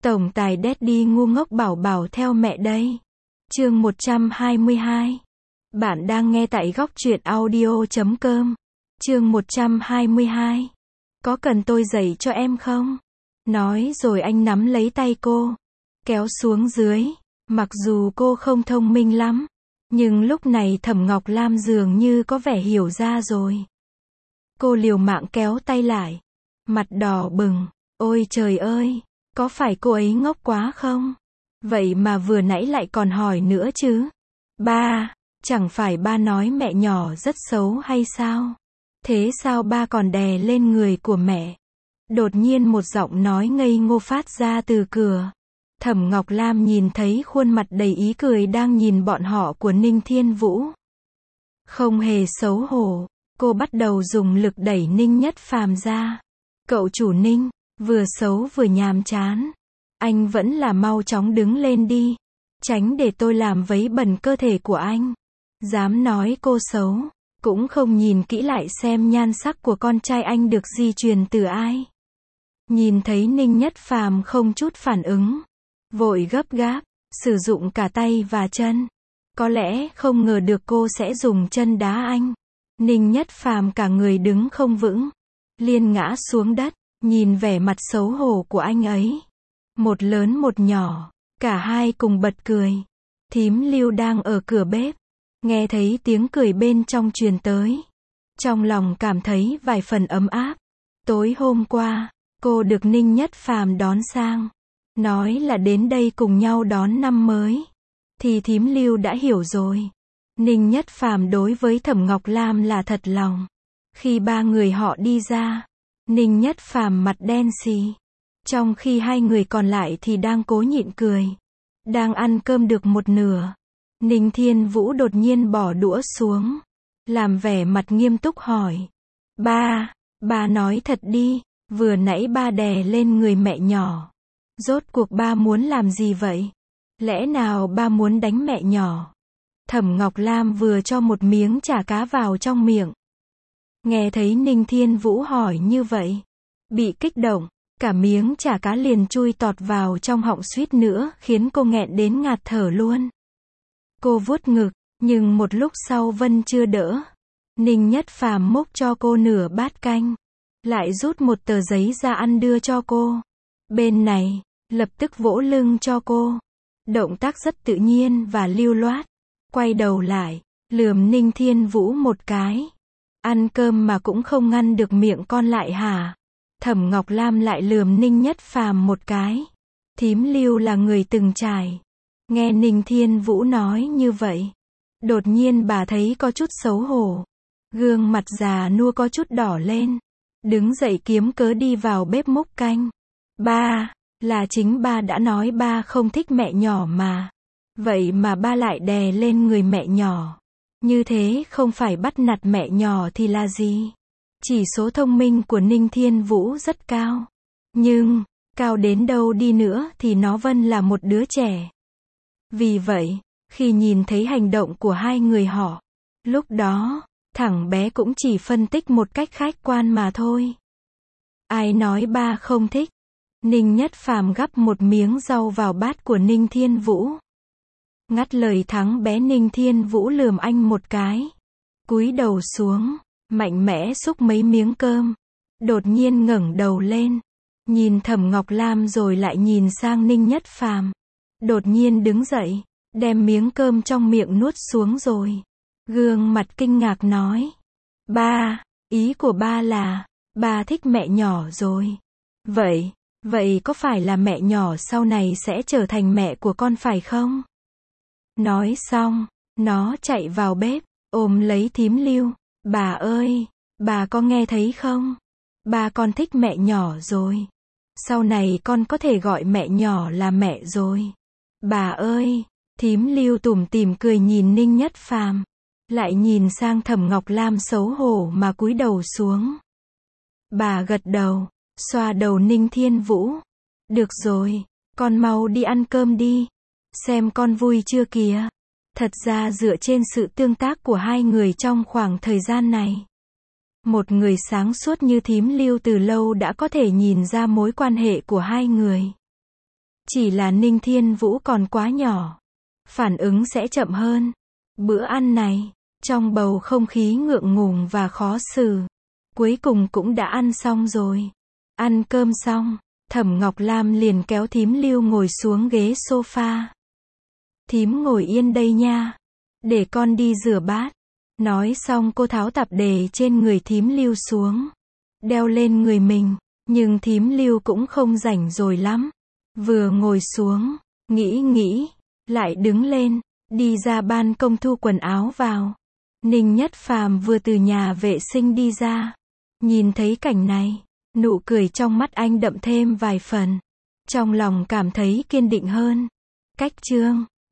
Tổng tài Daddy ngu ngốc bảo bảo theo mẹ đây. Chương 122. Bạn đang nghe tại góc truyện audio.com. Chương 122. Có cần tôi dạy cho em không? Nói rồi anh nắm lấy tay cô, kéo xuống dưới. Mặc dù cô không thông minh lắm, nhưng lúc này Thẩm Ngọc Lam dường như có vẻ hiểu ra rồi. Cô liều mạng kéo tay lại, mặt đỏ bừng. Ôi trời ơi, có phải cô ấy ngốc quá không? Vậy mà vừa nãy lại còn hỏi nữa chứ. Ba, chẳng phải ba nói mẹ nhỏ rất xấu hay sao? Thế sao ba còn đè lên người của mẹ? Đột nhiên một giọng nói ngây ngô phát ra từ cửa. Thẩm Ngọc Lam nhìn thấy khuôn mặt đầy ý cười đang nhìn bọn họ của Ninh Thiên Vũ. Không hề xấu hổ, cô bắt đầu dùng lực đẩy Ninh Nhất Phàm ra. Cậu chủ Ninh, vừa xấu vừa nhàm chán. Anh vẫn là mau chóng đứng lên đi. Tránh để tôi làm vấy bẩn cơ thể của anh. Dám nói cô xấu, cũng không nhìn kỹ lại xem nhan sắc của con trai anh được di truyền từ ai. Nhìn thấy Ninh Nhất Phàm không chút phản ứng, vội gấp gáp, sử dụng cả tay và chân. Có lẽ không ngờ được cô sẽ dùng chân đá anh. Ninh Nhất Phàm cả người đứng không vững, liền ngã xuống đất, nhìn vẻ mặt xấu hổ của anh ấy. Một lớn một nhỏ, cả hai cùng bật cười. Thím Lưu đang ở cửa bếp, nghe thấy tiếng cười bên trong truyền tới. Trong lòng cảm thấy vài phần ấm áp. Tối hôm qua, cô được Ninh Nhất Phàm đón sang, nói là đến đây cùng nhau đón năm mới. Thì thím Lưu đã hiểu rồi. Ninh Nhất Phàm đối với Thẩm Ngọc Lam là thật lòng. Khi ba người họ đi ra, Ninh Nhất Phàm mặt đen xì, trong khi hai người còn lại thì đang cố nhịn cười. Đang ăn cơm được một nửa, Ninh Thiên Vũ đột nhiên bỏ đũa xuống, làm vẻ mặt nghiêm túc hỏi. Ba nói thật đi, vừa nãy ba đè lên người mẹ nhỏ. Rốt cuộc ba muốn làm gì vậy? Lẽ nào ba muốn đánh mẹ nhỏ? Thẩm Ngọc Lam vừa cho một miếng chả cá vào trong miệng. Nghe thấy Ninh Thiên Vũ hỏi như vậy, bị kích động, cả miếng chả cá liền chui tọt vào trong họng suýt nữa khiến cô nghẹn đến ngạt thở luôn. Cô vuốt ngực, nhưng một lúc sau vẫn chưa đỡ. Ninh Nhất Phàm múc cho cô nửa bát canh, lại rút một tờ giấy ra ăn đưa cho cô. Bên này, lập tức vỗ lưng cho cô. Động tác rất tự nhiên và lưu loát. Quay đầu lại, lườm Ninh Thiên Vũ một cái. Ăn cơm mà cũng không ngăn được miệng con lại hả? Thẩm Ngọc Lam lại lườm Ninh Nhất Phàm một cái. Thím Lưu là người từng trải. Nghe Ninh Thiên Vũ nói như vậy, đột nhiên bà thấy có chút xấu hổ. Gương mặt già nua có chút đỏ lên. Đứng dậy kiếm cớ đi vào bếp múc canh. Ba, là chính ba đã nói ba không thích mẹ nhỏ mà. Vậy mà ba lại đè lên người mẹ nhỏ. Như thế không phải bắt nạt mẹ nhỏ thì là gì? Chỉ số thông minh của Ninh Thiên Vũ rất cao. Nhưng, cao đến đâu đi nữa thì nó vẫn là một đứa trẻ. Vì vậy, khi nhìn thấy hành động của hai người họ, lúc đó, thằng bé cũng chỉ phân tích một cách khách quan mà thôi. Ai nói ba không thích? Ninh Nhất Phàm gắp một miếng rau vào bát của Ninh Thiên Vũ. Ngắt lời thắng bé Ninh Thiên Vũ lườm anh một cái. Cúi đầu xuống, mạnh mẽ xúc mấy miếng cơm. Đột nhiên ngẩng đầu lên, nhìn Thẩm Ngọc Lam rồi lại nhìn sang Ninh Nhất Phàm. Đột nhiên đứng dậy, đem miếng cơm trong miệng nuốt xuống rồi. Gương mặt kinh ngạc nói. Ba, ý của ba là, ba thích mẹ nhỏ rồi. Vậy có phải là mẹ nhỏ sau này sẽ trở thành mẹ của con phải không? Nói xong, nó chạy vào bếp, ôm lấy thím Lưu. Bà ơi, bà có nghe thấy không? Ba con thích mẹ nhỏ rồi. Sau này con có thể gọi mẹ nhỏ là mẹ rồi. Bà ơi, thím Lưu tủm tỉm cười nhìn Ninh Nhất Phàm, lại nhìn sang Thẩm Ngọc Lam xấu hổ mà cúi đầu xuống. Bà gật đầu, xoa đầu Ninh Thiên Vũ. Được rồi, con mau đi ăn cơm đi. Xem con vui chưa kìa. Thật ra dựa trên sự tương tác của hai người trong khoảng thời gian này, một người sáng suốt như thím Lưu từ lâu đã có thể nhìn ra mối quan hệ của hai người. Chỉ là Ninh Thiên Vũ còn quá nhỏ. Phản ứng sẽ chậm hơn. Bữa ăn này, trong bầu không khí ngượng ngùng và khó xử, cuối cùng cũng đã ăn xong rồi. Ăn cơm xong, Thẩm Ngọc Lam liền kéo thím Lưu ngồi xuống ghế sofa. Thím ngồi yên đây nha. Để con đi rửa bát. Nói xong cô tháo tạp dề trên người thím Lưu xuống. Đeo lên người mình. Nhưng thím Lưu cũng không rảnh rồi lắm. Vừa ngồi xuống, nghĩ, lại đứng lên, đi ra ban công thu quần áo vào. Ninh Nhất Phàm vừa từ nhà vệ sinh đi ra. Nhìn thấy cảnh này, nụ cười trong mắt anh đậm thêm vài phần. Trong lòng cảm thấy kiên định hơn. Cách chương